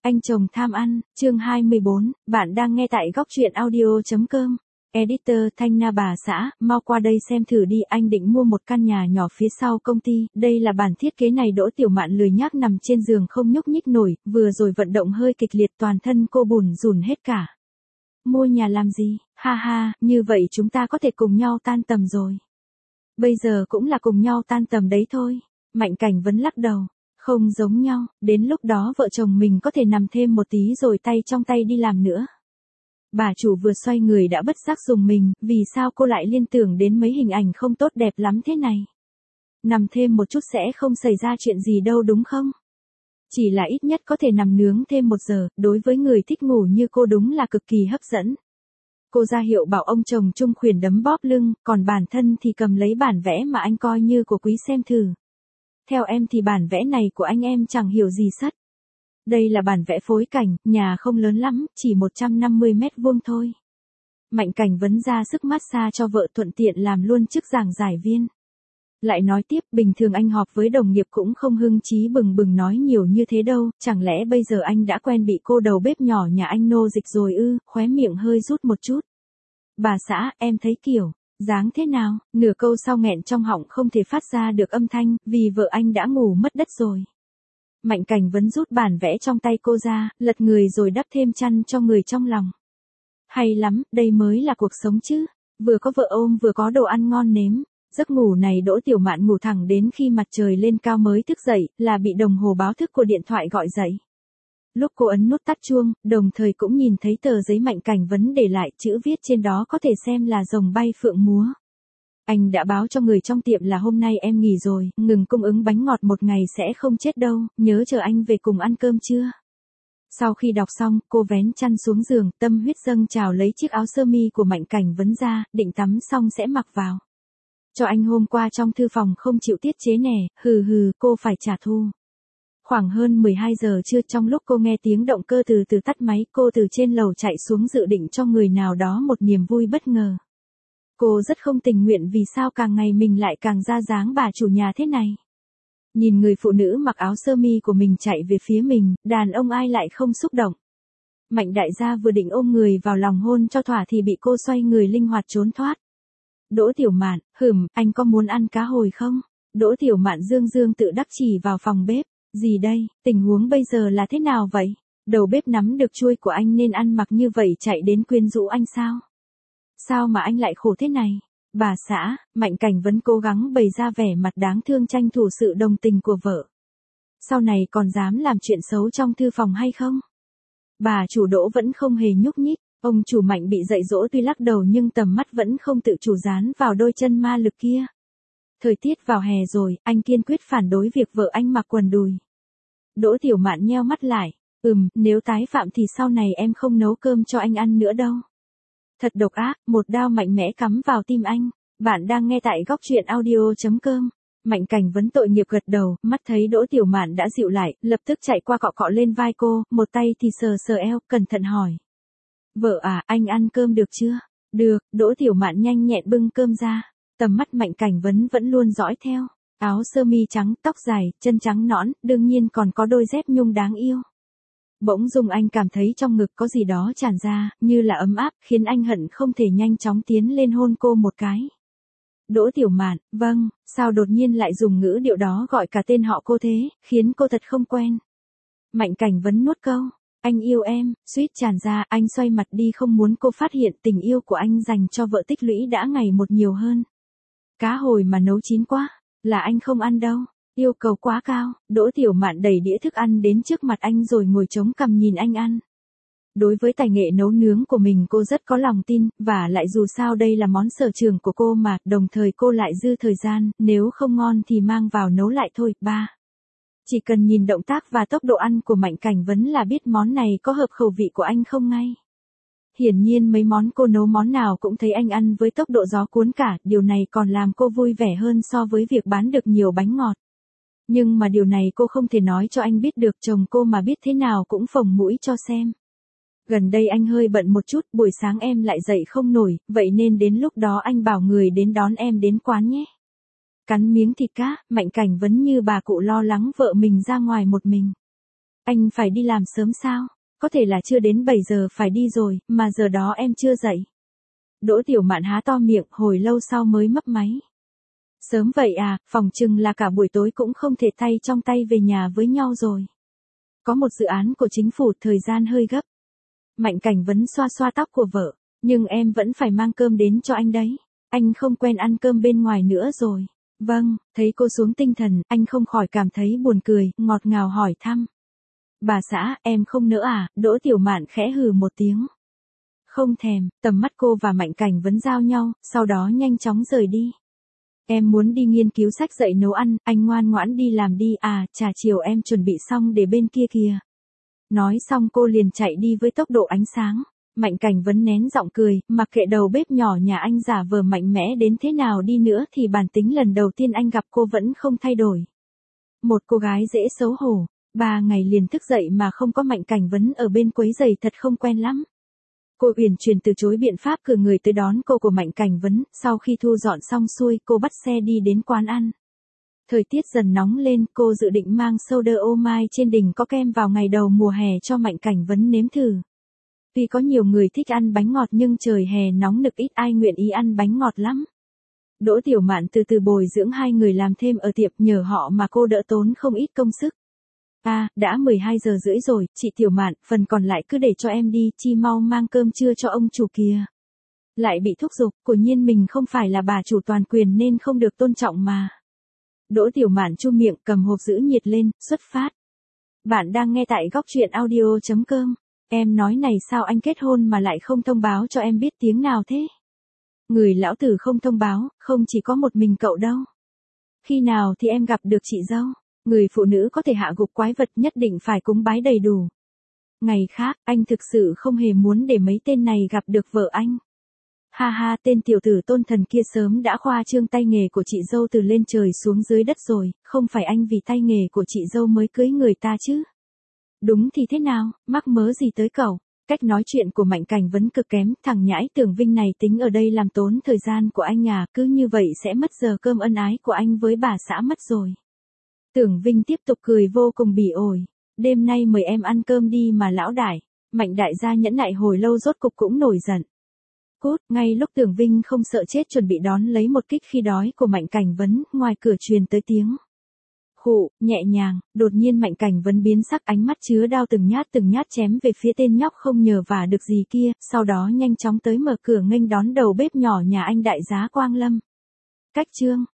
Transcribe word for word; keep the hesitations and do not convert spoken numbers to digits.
Anh chồng tham ăn, chương hai mươi bốn, bạn đang nghe tại góc truyện audio.com. Editor Thanh Na bà xã, mau qua đây xem thử đi, anh định mua một căn nhà nhỏ phía sau công ty, đây là bản thiết kế này. Đỗ Tiểu Mạn lười nhác nằm trên giường không nhúc nhích nổi, vừa rồi vận động hơi kịch liệt toàn thân cô bùn rùn hết cả. Mua nhà làm gì, ha ha, như vậy chúng ta có thể cùng nhau tan tầm rồi. Bây giờ cũng là cùng nhau tan tầm đấy thôi, Mạnh Cảnh Vấn lắc đầu. Không giống nhau, đến lúc đó vợ chồng mình có thể nằm thêm một tí rồi tay trong tay đi làm nữa. Bà chủ vừa xoay người đã bất giác dùng mình, vì sao cô lại liên tưởng đến mấy hình ảnh không tốt đẹp lắm thế này. Nằm thêm một chút sẽ không xảy ra chuyện gì đâu đúng không? Chỉ là ít nhất có thể nằm nướng thêm một giờ, đối với người thích ngủ như cô đúng là cực kỳ hấp dẫn. Cô ra hiệu bảo ông chồng Trung khuyển đấm bóp lưng, còn bản thân thì cầm lấy bản vẽ mà anh coi như của quý xem thử. Theo em thì bản vẽ này của anh em chẳng hiểu gì sất. Đây là bản vẽ phối cảnh, nhà không lớn lắm, chỉ một trăm năm mươi mét vuông thôi. Mạnh Cảnh Vấn ra sức massage cho vợ thuận tiện làm luôn chức giảng giải viên. Lại nói tiếp, bình thường anh họp với đồng nghiệp cũng không hưng chí bừng bừng nói nhiều như thế đâu, chẳng lẽ bây giờ anh đã quen bị cô đầu bếp nhỏ nhà anh nô dịch rồi ư, khóe miệng hơi rút một chút. Bà xã, em thấy kiểu dáng thế nào, nửa câu sau nghẹn trong họng không thể phát ra được âm thanh, vì vợ anh đã ngủ mất đất rồi. Mạnh Cảnh Vấn rút bản vẽ trong tay cô ra, lật người rồi đắp thêm chăn cho người trong lòng. Hay lắm, đây mới là cuộc sống chứ, vừa có vợ ôm vừa có đồ ăn ngon nếm. Giấc ngủ này Đỗ Tiểu Mạn ngủ thẳng đến khi mặt trời lên cao mới thức dậy, là bị đồng hồ báo thức của điện thoại gọi dậy. Lúc cô ấn nút tắt chuông, đồng thời cũng nhìn thấy tờ giấy Mạnh Cảnh Vấn để lại, chữ viết trên đó có thể xem là rồng bay phượng múa. Anh đã báo cho người trong tiệm là hôm nay em nghỉ rồi, ngừng cung ứng bánh ngọt một ngày sẽ không chết đâu, nhớ chờ anh về cùng ăn cơm chưa. Sau khi đọc xong, cô vén chăn xuống giường, tâm huyết dâng trào lấy chiếc áo sơ mi của Mạnh Cảnh Vấn ra, định tắm xong sẽ mặc vào. Cho anh hôm qua trong thư phòng không chịu tiết chế nè, hừ hừ, cô phải trả thù. Khoảng hơn mười hai giờ trưa, trong lúc cô nghe tiếng động cơ từ từ tắt máy, cô từ trên lầu chạy xuống dự định cho người nào đó một niềm vui bất ngờ. Cô rất không tình nguyện vì sao càng ngày mình lại càng ra dáng bà chủ nhà thế này. Nhìn người phụ nữ mặc áo sơ mi của mình chạy về phía mình, đàn ông ai lại không xúc động. Mạnh đại gia vừa định ôm người vào lòng hôn cho thỏa thì bị cô xoay người linh hoạt trốn thoát. Đỗ Tiểu Mạn, hừm, anh có muốn ăn cá hồi không? Đỗ Tiểu Mạn dương dương tự đắc chỉ vào phòng bếp. Gì đây, tình huống bây giờ là thế nào vậy? Đầu bếp nắm được chuôi của anh nên ăn mặc như vậy chạy đến quyến rũ anh sao? Sao mà anh lại khổ thế này? Bà xã, Mạnh Cảnh Vấn cố gắng bày ra vẻ mặt đáng thương tranh thủ sự đồng tình của vợ. Sau này còn dám làm chuyện xấu trong thư phòng hay không? Bà chủ Đỗ vẫn không hề nhúc nhích. Ông chủ Mạnh bị dạy dỗ tuy lắc đầu nhưng tầm mắt vẫn không tự chủ dán vào đôi chân ma lực kia. Thời tiết vào hè rồi, anh kiên quyết phản đối việc vợ anh mặc quần đùi. Đỗ Tiểu Mạn nheo mắt lại, ừm, nếu tái phạm thì sau này em không nấu cơm cho anh ăn nữa đâu. Thật độc ác, một đao mạnh mẽ cắm vào tim anh. Bạn đang nghe tại góc truyện audio.com. Mạnh Cảnh Vấn tội nghiệp gật đầu, mắt thấy Đỗ Tiểu Mạn đã dịu lại, lập tức chạy qua cọ cọ lên vai cô, một tay thì sờ sờ eo, cẩn thận hỏi. Vợ à, anh ăn cơm được chưa? Được, Đỗ Tiểu Mạn nhanh nhẹn bưng cơm ra. Tầm mắt Mạnh Cảnh Vấn vẫn luôn dõi theo. Áo sơ mi trắng, tóc dài, chân trắng nõn, đương nhiên còn có đôi dép nhung đáng yêu. Bỗng dưng anh cảm thấy trong ngực có gì đó tràn ra, như là ấm áp, khiến anh hận không thể nhanh chóng tiến lên hôn cô một cái. Đỗ Tiểu Mạn, vâng, sao đột nhiên lại dùng ngữ điệu đó gọi cả tên họ cô thế, khiến cô thật không quen. Mạnh Cảnh Vấn nuốt câu. Anh yêu em, suýt tràn ra, anh xoay mặt đi không muốn cô phát hiện tình yêu của anh dành cho vợ tích lũy đã ngày một nhiều hơn. Cá hồi mà nấu chín quá, là anh không ăn đâu, yêu cầu quá cao. Đỗ Tiểu Mạn đẩy đĩa thức ăn đến trước mặt anh rồi ngồi chống cằm nhìn anh ăn. Đối với tài nghệ nấu nướng của mình cô rất có lòng tin, và lại dù sao đây là món sở trường của cô mà, đồng thời cô lại dư thời gian, nếu không ngon thì mang vào nấu lại thôi. Ba. Chỉ cần nhìn động tác và tốc độ ăn của Mạnh Cảnh Vấn là biết món này có hợp khẩu vị của anh không ngay. Hiển nhiên mấy món cô nấu món nào cũng thấy anh ăn với tốc độ gió cuốn cả, điều này còn làm cô vui vẻ hơn so với việc bán được nhiều bánh ngọt. Nhưng mà điều này cô không thể nói cho anh biết được, chồng cô mà biết thế nào cũng phồng mũi cho xem. Gần đây anh hơi bận một chút, buổi sáng em lại dậy không nổi, vậy nên đến lúc đó anh bảo người đến đón em đến quán nhé. Cắn miếng thịt cá, Mạnh Cảnh Vấn như bà cụ lo lắng vợ mình ra ngoài một mình. Anh phải đi làm sớm sao? Có thể là chưa đến bảy giờ phải đi rồi, mà giờ đó em chưa dậy. Đỗ Tiểu Mạn há to miệng, hồi lâu sau mới mấp máy. Sớm vậy à, phòng chừng là cả buổi tối cũng không thể tay trong tay về nhà với nhau rồi. Có một dự án của chính phủ, thời gian hơi gấp. Mạnh Cảnh Vấn xoa xoa tóc của vợ, nhưng em vẫn phải mang cơm đến cho anh đấy. Anh không quen ăn cơm bên ngoài nữa rồi. Vâng, thấy cô xuống tinh thần, anh không khỏi cảm thấy buồn cười, ngọt ngào hỏi thăm. Bà xã, em không nỡ à? Đỗ Tiểu Mạn khẽ hừ một tiếng. Không thèm, tầm mắt cô và Mạnh Cảnh Vấn giao nhau, sau đó nhanh chóng rời đi. Em muốn đi nghiên cứu sách dạy nấu ăn, anh ngoan ngoãn đi làm đi, à, trà chiều em chuẩn bị xong để bên kia kìa. Nói xong cô liền chạy đi với tốc độ ánh sáng. Mạnh Cảnh Vấn nén giọng cười, mặc kệ đầu bếp nhỏ nhà anh giả vờ mạnh mẽ đến thế nào đi nữa thì bản tính lần đầu tiên anh gặp cô vẫn không thay đổi. Một cô gái dễ xấu hổ, ba ngày liền thức dậy mà không có Mạnh Cảnh Vấn ở bên quấy giày thật không quen lắm. Cô uyển chuyển từ chối biện pháp cử người tới đón cô của Mạnh Cảnh Vấn, sau khi thu dọn xong xuôi cô bắt xe đi đến quán ăn. Thời tiết dần nóng lên, cô dự định mang soda ô mai trên đỉnh có kem vào ngày đầu mùa hè cho Mạnh Cảnh Vấn nếm thử. Tuy có nhiều người thích ăn bánh ngọt nhưng trời hè nóng nực ít ai nguyện ý ăn bánh ngọt lắm. Đỗ Tiểu Mạn từ từ bồi dưỡng hai người làm thêm ở tiệm, nhờ họ mà cô đỡ tốn không ít công sức. À, đã mười hai giờ rưỡi rồi, chị Tiểu Mạn, phần còn lại cứ để cho em đi, chi mau mang cơm trưa cho ông chủ kìa. Lại bị thúc giục, quả nhiên mình không phải là bà chủ toàn quyền nên không được tôn trọng mà. Đỗ Tiểu Mạn chu miệng, cầm hộp giữ nhiệt lên, xuất phát. Bạn đang nghe tại góc truyện audio chấm com. Em nói này, sao anh kết hôn mà lại không thông báo cho em biết tiếng nào thế? Người lão tử không thông báo, không chỉ có một mình cậu đâu. Khi nào thì em gặp được chị dâu? Người phụ nữ có thể hạ gục quái vật nhất định phải cúng bái đầy đủ. Ngày khác, anh thực sự không hề muốn để mấy tên này gặp được vợ anh. Ha ha, tên tiểu tử Tôn Thần kia sớm đã khoa trương tay nghề của chị dâu từ lên trời xuống dưới đất rồi, không phải anh vì tay nghề của chị dâu mới cưới người ta chứ. Đúng thì thế nào, mắc mớ gì tới cậu? Cách nói chuyện của Mạnh Cảnh Vấn cực kém, thằng nhãi Tưởng Vinh này tính ở đây làm tốn thời gian của anh à, cứ như vậy sẽ mất giờ cơm ân ái của anh với bà xã mất rồi. Tưởng Vinh tiếp tục cười vô cùng bỉ ổi. Đêm nay mời em ăn cơm đi mà lão đại. Mạnh đại gia nhẫn nại hồi lâu rốt cục cũng nổi giận. Cút, ngay lúc Tưởng Vinh không sợ chết chuẩn bị đón lấy một kích khi đói của Mạnh Cảnh Vấn, ngoài cửa truyền tới tiếng. Khụ, nhẹ nhàng, đột nhiên Mạnh Cảnh Vấn biến sắc, ánh mắt chứa đao từng nhát từng nhát chém về phía tên nhóc không nhờ vả được gì kia, sau đó nhanh chóng tới mở cửa nghênh đón đầu bếp nhỏ nhà anh đại giá Quang Lâm. Cách chương.